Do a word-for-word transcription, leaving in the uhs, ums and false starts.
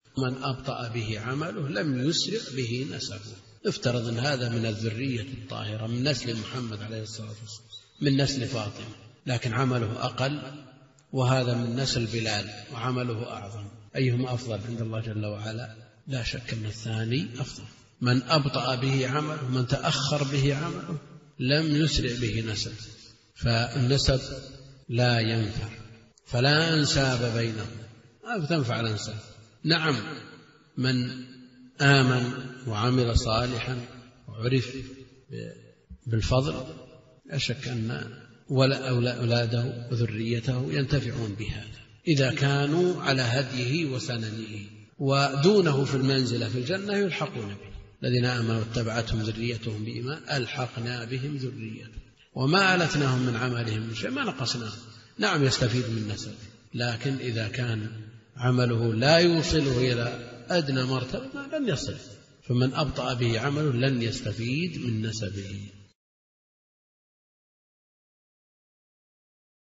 من أبطأ به عمله لم يسرع به نسبه. افترض أن هذا من الذرية الطاهرة من نسل محمد عليه الصلاة والسلام من نسل فاطمة، لكن عمله أقل، وهذا من نسل بلال وعمله أعظم. أيهما أفضل عند الله جل وعلا؟ لا شك أن الثاني أفضل. من أبطأ به عمله، من تأخر به عمله لم يسرع به نسب، فالنسب لا ينفع، فلا أنساب بينهم، ما تنفع الأنساب. نعم من آمن وعمل صالحا وعرف بالفضل لا شك أن أولاده وذريته ينتفعون بهذا إذا كانوا على هديه وسننه، ودونه في المنزلة في الجنة يلحقون به. الذين آمنوا واتبعتهم ذريتهم بإيمان ألحقنا بهم ذريتهم وما ألتناهم من عملهم من شيء، ما نقصناهم. نعم يستفيد من نسبه، لكن إذا كان عمله لا يوصله إلى أدنى مرتبة لن يصل، فمن أبطأ به عمله لن يستفيد من نسبه.